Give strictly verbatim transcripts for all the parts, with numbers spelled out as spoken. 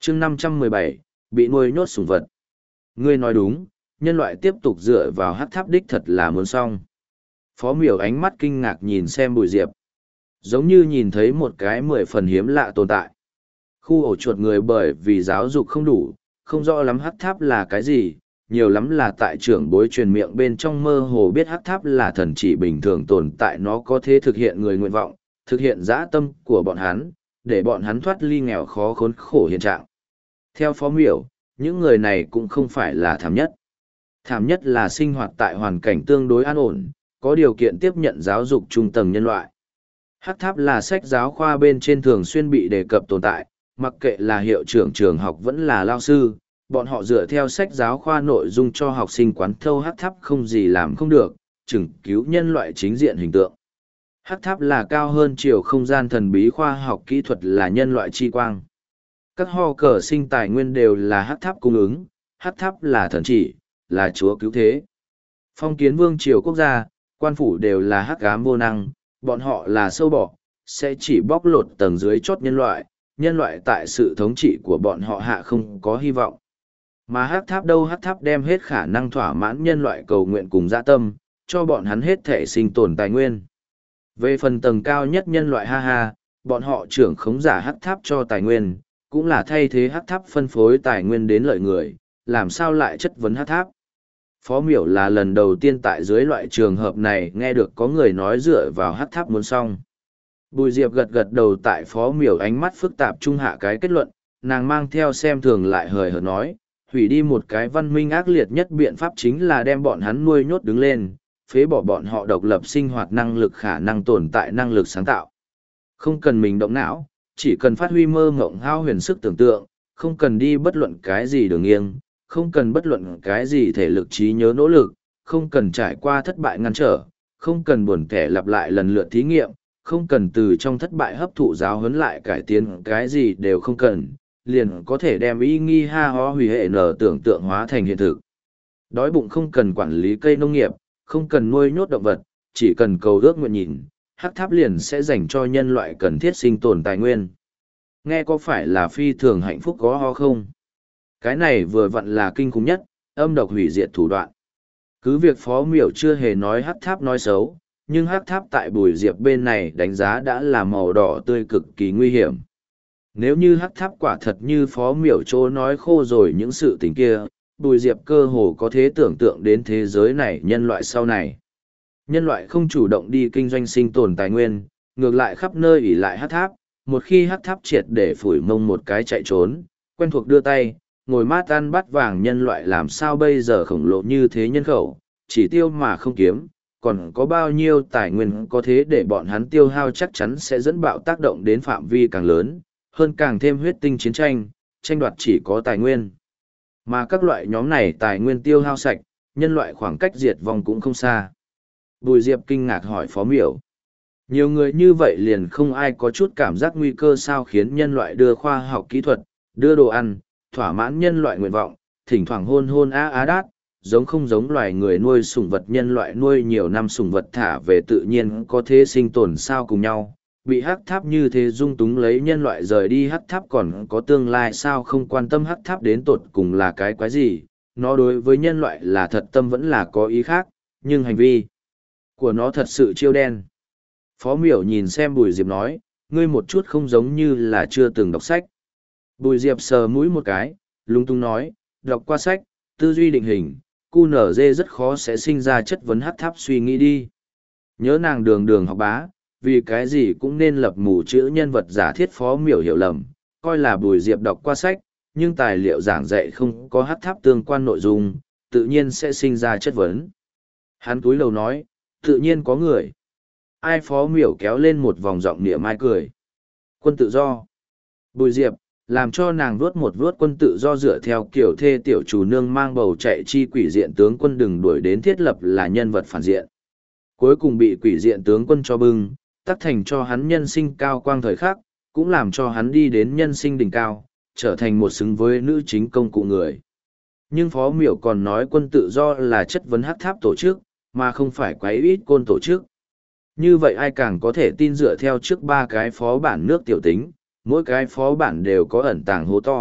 chương năm trăm mười bảy, bị nuôi nhốt sủng vật. Ngươi nói đúng, nhân loại tiếp tục dựa vào hắc tháp đích thật là muốn xong. Phó miểu ánh mắt kinh ngạc nhìn xem Bùi Diệp. Giống như nhìn thấy một cái mười phần hiếm lạ tồn tại. Khu ổ chuột người bởi vì giáo dục không đủ, không rõ lắm hắc tháp là cái gì, nhiều lắm là tại trưởng bối truyền miệng bên trong mơ hồ biết hắc tháp là thần chỉ bình thường tồn tại, nó có thể thực hiện người nguyện vọng, thực hiện dã tâm của bọn hắn, để bọn hắn thoát ly nghèo khó khốn khổ hiện trạng. Theo Phó Miểu, những người này cũng không phải là thảm nhất. Thảm nhất là sinh hoạt tại hoàn cảnh tương đối an ổn, có điều kiện tiếp nhận giáo dục trung tầng nhân loại. Hắc tháp là sách giáo khoa bên trên thường xuyên bị đề cập tồn tại, mặc kệ là hiệu trưởng trường học vẫn là lao sư, bọn họ dựa theo sách giáo khoa nội dung cho học sinh quán thâu hắc tháp không gì làm không được, chừng cứu nhân loại chính diện hình tượng. Hắc tháp là cao hơn chiều không gian thần bí, khoa học kỹ thuật là nhân loại chi quang. Các ho cờ sinh tài nguyên đều là hắc tháp cung ứng, hắc tháp là thần chỉ, là chúa cứu thế. Phong kiến vương triều quốc gia, quan phủ đều là hắc ám vô năng, bọn họ là sâu bọ, sẽ chỉ bóc lột tầng dưới chót nhân loại, nhân loại tại sự thống trị của bọn họ hạ không có hy vọng. Mà hắc tháp đâu, hắc tháp đem hết khả năng thỏa mãn nhân loại cầu nguyện cùng dạ tâm, cho bọn hắn hết thể sinh tồn tài nguyên. Về phần tầng cao nhất nhân loại ha ha, bọn họ trưởng khống giả hắc tháp cho tài nguyên, cũng là thay thế hắc tháp phân phối tài nguyên đến lợi người, làm sao lại chất vấn hắc tháp. Phó Miểu là lần đầu tiên tại dưới loại trường hợp này nghe được có người nói dựa vào hắc tháp muốn xong. Bùi Diệp gật gật đầu, tại Phó Miểu ánh mắt phức tạp trung hạ cái kết luận, nàng mang theo xem thường lại hời hợt nói, hủy đi một cái văn minh ác liệt nhất biện pháp chính là đem bọn hắn nuôi nhốt đứng lên, phế bỏ bọn họ độc lập sinh hoạt năng lực, khả năng tồn tại, năng lực sáng tạo. Không cần mình động não, chỉ cần phát huy mơ ngộng hao huyền sức tưởng tượng, không cần đi bất luận cái gì đường nghiêng, không cần bất luận cái gì thể lực trí nhớ nỗ lực, không cần trải qua thất bại ngăn trở, không cần buồn kẻ lặp lại lần lượt thí nghiệm, không cần từ trong thất bại hấp thụ giáo huấn lại cải tiến, cái gì đều không cần, liền có thể đem ý nghi ha ho hủy hệ nở tưởng tượng hóa thành hiện thực. Đói bụng không cần quản lý cây nông nghiệp, không cần nuôi nhốt động vật, chỉ cần cầu ước nguyện nhìn, hắc tháp liền sẽ dành cho nhân loại cần thiết sinh tồn tài nguyên. Nghe có phải là phi thường hạnh phúc có ho không? Cái này vừa vặn là kinh khủng nhất, âm độc hủy diệt thủ đoạn. Cứ việc Phó Miểu chưa hề nói hắc tháp nói xấu, nhưng hắc tháp tại Bùi Diệp bên này đánh giá đã là màu đỏ tươi cực kỳ nguy hiểm. Nếu như hắc tháp quả thật như Phó Miểu chỗ nói khô rồi những sự tình kia, Bùi Diệp cơ hồ có thể tưởng tượng đến thế giới này nhân loại sau này. Nhân loại không chủ động đi kinh doanh sinh tồn tài nguyên, ngược lại khắp nơi ỷ lại hắc tháp, một khi hắc tháp triệt để phủi mông một cái chạy trốn, quen thuộc đưa tay, ngồi mát ăn bát vàng nhân loại làm sao bây giờ khổng lồ như thế nhân khẩu, chỉ tiêu mà không kiếm, còn có bao nhiêu tài nguyên có thế để bọn hắn tiêu hao chắc chắn sẽ dẫn bạo tác động đến phạm vi càng lớn, hơn càng thêm huyết tinh chiến tranh, tranh đoạt chỉ có tài nguyên. Mà các loại nhóm này tài nguyên tiêu hao sạch, nhân loại khoảng cách diệt vong cũng không xa. Bùi Diệp kinh ngạc hỏi Phó Miểu. Nhiều người như vậy liền không ai có chút cảm giác nguy cơ sao, khiến nhân loại đưa khoa học kỹ thuật, đưa đồ ăn, thỏa mãn nhân loại nguyện vọng, thỉnh thoảng hôn hôn á á đát, giống không giống loài người nuôi sủng vật, nhân loại nuôi nhiều năm sủng vật thả về tự nhiên có thế sinh tồn sao cùng nhau. Bị hắc tháp như thế dung túng lấy nhân loại rời đi, hắc tháp còn có tương lai sao, không quan tâm hắc tháp đến tột cùng là cái quái gì, nó đối với nhân loại là thật tâm vẫn là có ý khác, nhưng hành vi của nó thật sự chiêu đen. Phó Miểu nhìn xem Bùi Diệp nói, ngươi một chút không giống như là chưa từng đọc sách. Bùi Diệp sờ mũi một cái, lung tung nói, đọc qua sách, tư duy định hình, cu nở dê rất khó sẽ sinh ra chất vấn hắc tháp suy nghĩ đi. Nhớ nàng đường đường học bá, vì cái gì cũng nên lập mù chữ nhân vật giả thiết. Phó Miểu hiểu lầm, coi là Bùi Diệp đọc qua sách, nhưng tài liệu giảng dạy không có hắc tháp tương quan nội dung, tự nhiên sẽ sinh ra chất vấn. Hắn túi lầu nói, tự nhiên có người. Ai? Phó Miểu kéo lên một vòng giọng nịa mai cười. Quân tự do. Bùi Diệp, làm cho nàng vuốt một vuốt quân tự do dựa theo kiểu thê tiểu chủ nương mang bầu chạy chi quỷ diện tướng quân đừng đuổi đến thiết lập là nhân vật phản diện. Cuối cùng bị quỷ diện tướng quân cho bưng, tắc thành cho hắn nhân sinh cao quang thời khắc, cũng làm cho hắn đi đến nhân sinh đỉnh cao, trở thành một xứng với nữ chính công cụ người. Nhưng Phó Miểu còn nói quân tự do là chất vấn hắc tháp tổ chức, mà không phải quái ít côn tổ chức. Như vậy ai càng có thể tin dựa theo trước ba cái phó bản nước tiểu tính, mỗi cái phó bản đều có ẩn tàng hố to,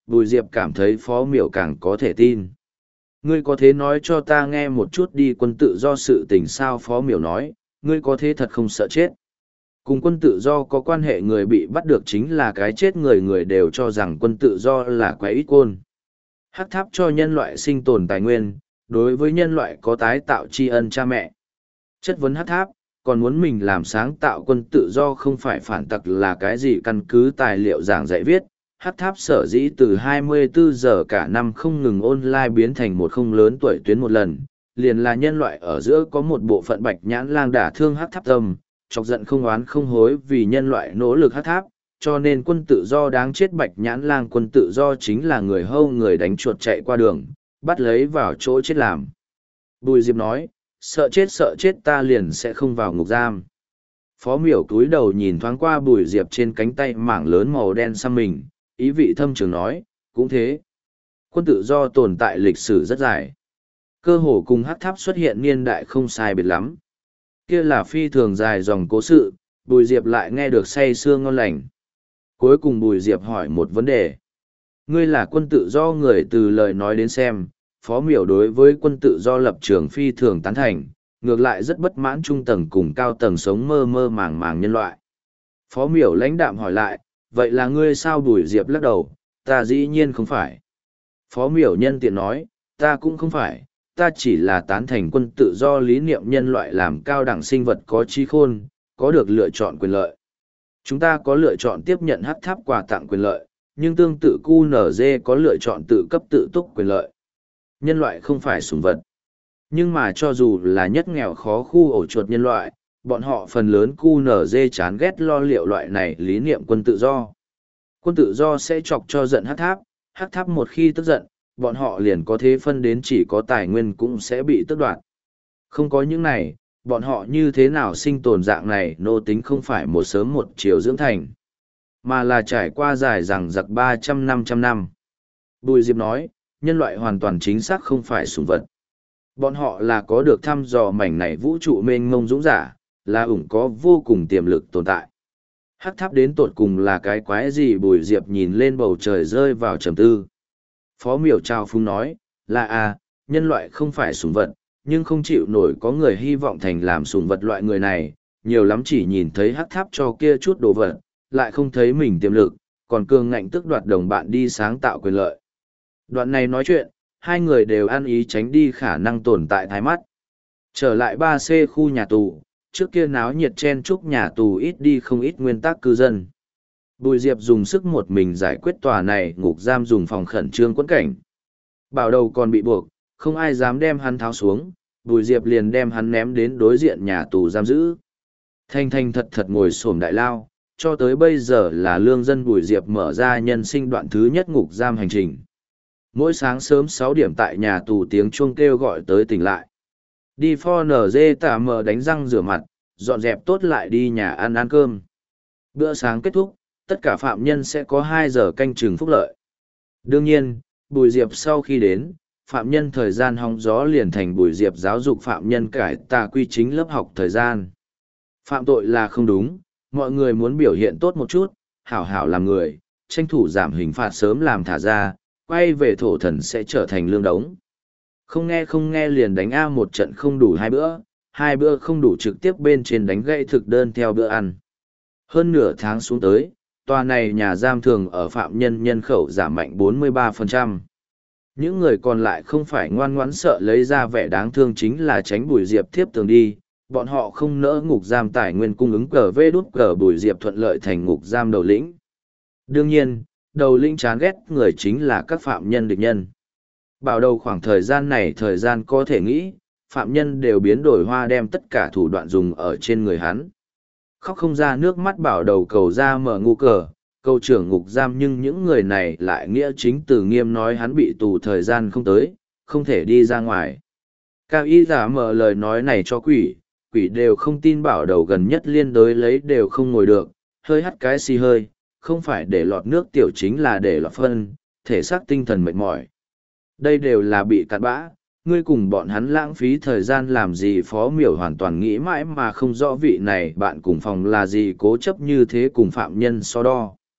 Bùi Diệp cảm thấy Phó Miểu càng có thể tin. Ngươi có thế nói cho ta nghe một chút đi quân tự do sự tình sao? Phó Miểu nói, ngươi có thế thật không sợ chết. Cùng quân tự do có quan hệ người bị bắt được chính là cái chết, người người đều cho rằng quân tự do là quái ít côn. Hắc tháp cho nhân loại sinh tồn tài nguyên, đối với nhân loại có tái tạo tri ân cha mẹ. Chất vấn hắc tháp, còn muốn mình làm sáng tạo quân tự do không phải phản tặc là cái gì? Căn cứ tài liệu giảng dạy viết, hắc tháp sở dĩ từ hai mươi bốn giờ cả năm không ngừng online biến thành một không lớn tuổi tuyến một lần, liền là nhân loại ở giữa có một bộ phận bạch nhãn lang đả thương hắc tháp tâm, chọc giận không oán không hối vì nhân loại nỗ lực hắc tháp, cho nên quân tự do đáng chết. Bạch nhãn lang quân tự do chính là người hâu người đánh chuột chạy qua đường, bắt lấy vào chỗ chết làm. Bùi Diệp nói, sợ chết sợ chết ta liền sẽ không vào ngục giam. Phó Miểu cúi đầu nhìn thoáng qua Bùi Diệp trên cánh tay mảng lớn màu đen xăm mình, ý vị thâm trường nói, cũng thế. Quân tự do tồn tại lịch sử rất dài. Cơ hồ cùng hắc tháp xuất hiện niên đại không sai biệt lắm. Kia là phi thường dài dòng cố sự, Bùi Diệp lại nghe được say sưa ngon lành. Cuối cùng Bùi Diệp hỏi một vấn đề. Ngươi là quân tự do, người từ lời nói đến xem, Phó Miểu đối với quân tự do lập trường phi thường tán thành, ngược lại rất bất mãn trung tầng cùng cao tầng sống mơ mơ màng màng nhân loại. Phó Miểu lãnh đạm hỏi lại, vậy là ngươi sao? Bùi Diệp lắc đầu, ta dĩ nhiên không phải. Phó Miểu nhân tiện nói, ta cũng không phải, ta chỉ là tán thành quân tự do lý niệm, nhân loại làm cao đẳng sinh vật có trí khôn, có được lựa chọn quyền lợi. Chúng ta có lựa chọn tiếp nhận hắc tháp quà tặng quyền lợi, nhưng tương tự quy en giê có lựa chọn tự cấp tự túc quyền lợi. Nhân loại không phải sủng vật. Nhưng mà cho dù là nhất nghèo khó khu ổ chuột nhân loại, bọn họ phần lớn quy en giê chán ghét lo liệu loại này lý niệm quân tự do. Quân tự do sẽ chọc cho giận hắc tháp, hắc tháp một khi tức giận, bọn họ liền có thế phân đến chỉ có tài nguyên cũng sẽ bị tước đoạt. Không có những này, bọn họ như thế nào sinh tồn? Dạng này nô tính không phải một sớm một chiều dưỡng thành, mà là trải qua dài rằng giặc ba trăm năm trăm năm. Bùi Diệp nói, nhân loại hoàn toàn chính xác không phải sủng vật. Bọn họ là có được thăm dò mảnh này vũ trụ mênh mông dũng giả, là ủng có vô cùng tiềm lực tồn tại. Hắc tháp đến tột cùng là cái quái gì? Bùi Diệp nhìn lên bầu trời rơi vào trầm tư. Phó Miểu trao phúng nói, là à, nhân loại không phải sủng vật, nhưng không chịu nổi có người hy vọng thành làm sủng vật. Loại người này, nhiều lắm chỉ nhìn thấy hắc tháp cho kia chút đồ vật, lại không thấy mình tiềm lực, còn cường ngạnh tước đoạt đồng bạn đi sáng tạo quyền lợi. Đoạn này nói chuyện, hai người đều ăn ý tránh đi khả năng tồn tại thái mắt. Trở lại ba C khu nhà tù, trước kia náo nhiệt chen chúc nhà tù ít đi không ít nguyên tắc cư dân. Bùi Diệp dùng sức một mình giải quyết tòa này ngục giam, dùng phòng khẩn trương quẫn cảnh. Bảo đầu còn bị buộc, không ai dám đem hắn tháo xuống, Bùi Diệp liền đem hắn ném đến đối diện nhà tù giam giữ. Thanh thanh thật thật ngồi xổm đại lao, cho tới bây giờ là lương dân. Bùi Diệp mở ra nhân sinh đoạn thứ nhất ngục giam hành trình. Mỗi sáng sớm sáu điểm tại nhà tù tiếng chuông kêu gọi tới tỉnh lại. Đi pho nở dê tả mờ đánh răng rửa mặt, dọn dẹp tốt lại đi nhà ăn ăn cơm. Bữa sáng kết thúc, tất cả phạm nhân sẽ có hai giờ canh chừng phúc lợi. Đương nhiên, Bùi Diệp sau khi đến, phạm nhân thời gian hóng gió liền thành Bùi Diệp giáo dục phạm nhân cải tà quy chính lớp học thời gian. Phạm tội là không đúng, mọi người muốn biểu hiện tốt một chút, hảo hảo làm người, tranh thủ giảm hình phạt sớm làm thả ra, quay về thổ thần sẽ trở thành lương đống. Không nghe không nghe liền đánh A một trận không đủ hai bữa, hai bữa không đủ trực tiếp bên trên đánh gãy thực đơn theo bữa ăn. Hơn nửa tháng xuống tới, tòa này nhà giam thường ở phạm nhân nhân khẩu giảm mạnh bốn mươi ba phần trăm. Những người còn lại không phải ngoan ngoãn sợ lấy ra vẻ đáng thương chính là tránh Bùi Diệp tiếp tường đi, bọn họ không nỡ ngục giam tài nguyên cung ứng cờ vê đút cờ Bùi Diệp thuận lợi thành ngục giam đầu lĩnh. Đương nhiên, đầu lĩnh chán ghét người chính là các phạm nhân địch nhân. Bảo đầu khoảng thời gian này thời gian có thể nghĩ, phạm nhân đều biến đổi hoa đem tất cả thủ đoạn dùng ở trên người hắn. Khóc không ra nước mắt bảo đầu cầu ra mở ngu cờ, câu trưởng ngục giam, nhưng những người này lại nghĩa chính từ nghiêm nói hắn bị tù thời gian không tới, không thể đi ra ngoài. Cao y giả mở lời nói này cho quỷ, quỷ đều không tin. Bảo đầu gần nhất liên đối lấy đều không ngồi được, hơi hắt cái xì hơi, không phải để lọt nước tiểu chính là để lọt phân, thể xác tinh thần mệt mỏi. Đây đều là bị cặn bã, ngươi cùng bọn hắn lãng phí thời gian làm gì? Phó Miểu hoàn toàn nghĩ mãi mà không rõ vị này bạn cùng phòng là gì cố chấp như thế cùng phạm nhân so đo.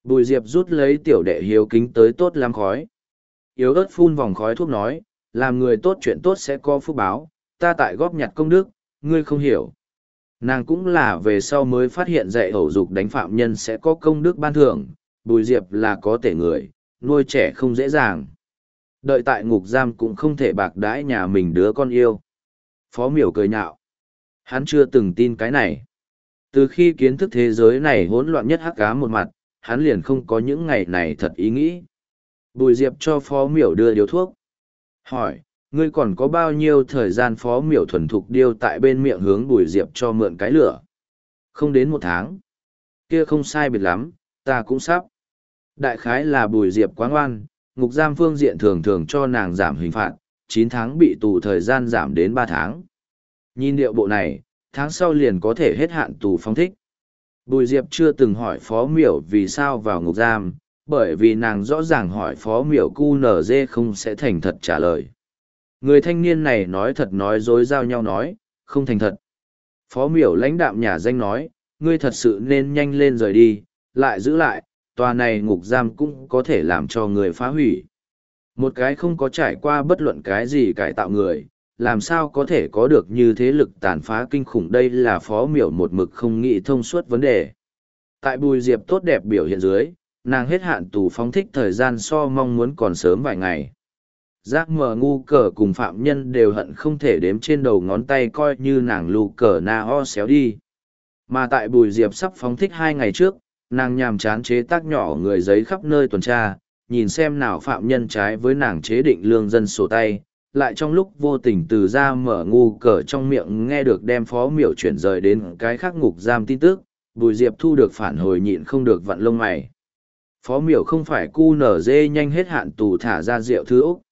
Bùi Diệp rút lấy tiểu đệ hiếu kính tới tốt lắm khói. Yếu ớt phun vòng khói thuốc nói, làm người tốt chuyện tốt sẽ có phúc báo, ta tại góp nhặt công đức, ngươi không hiểu. Nàng cũng là về sau mới phát hiện dạy hậu dục đánh phạm nhân sẽ có công đức ban thưởng, Bùi Diệp là có tể người, nuôi trẻ không dễ dàng. Đợi tại ngục giam cũng không thể bạc đãi nhà mình đứa con yêu. Phó Miểu cười nhạo. Hắn chưa từng tin cái này. Từ khi kiến thức thế giới này hỗn loạn nhất hắc ám một mặt, hắn liền không có những ngày này thật ý nghĩ. Bùi Diệp cho Phó Miểu đưa điếu thuốc. Hỏi, ngươi còn có bao nhiêu thời gian? Phó Miểu thuần thục điêu tại bên miệng hướng Bùi Diệp cho mượn cái lửa. Không đến một tháng. Kia không sai biệt lắm, ta cũng sắp. Đại khái là Bùi Diệp quá ngoan, ngục giam phương diện thường thường cho nàng giảm hình phạt, chín tháng bị tù thời gian giảm đến ba tháng. Nhìn điệu bộ này, tháng sau liền có thể hết hạn tù phóng thích. Bùi Diệp chưa từng hỏi Phó Miểu vì sao vào ngục giam, bởi vì nàng rõ ràng hỏi Phó Miểu cu nở dê không sẽ thành thật trả lời. Người thanh niên này nói thật nói dối giao nhau nói, không thành thật. Phó Miểu lãnh đạm nhà danh nói, ngươi thật sự nên nhanh lên rời đi, lại giữ lại, tòa này ngục giam cũng có thể làm cho người phá hủy. Một cái không có trải qua bất luận cái gì cải tạo người, làm sao có thể có được như thế lực tàn phá kinh khủng. Đây là Phó Miểu một mực không nghĩ thông suốt vấn đề. Tại Bùi Diệp tốt đẹp biểu hiện dưới, nàng hết hạn tù phóng thích thời gian so mong muốn còn sớm vài ngày. Giác mở ngu cờ cùng phạm nhân đều hận không thể đếm trên đầu ngón tay coi như nàng lù cờ na ho xéo đi. Mà tại Bùi Diệp sắp phóng thích hai ngày trước, nàng nhàm chán chế tác nhỏ người giấy khắp nơi tuần tra, nhìn xem nào phạm nhân trái với nàng chế định lương dân sổ tay, lại trong lúc vô tình từ ra mở ngu cờ trong miệng nghe được đem Phó Miểu chuyển rời đến cái khác ngục giam tin tức, Bùi Diệp thu được phản hồi nhịn không được vặn lông mày. Phó Miểu không phải cu nở dê nhanh hết hạn tù thả ra rượu thứ Úc.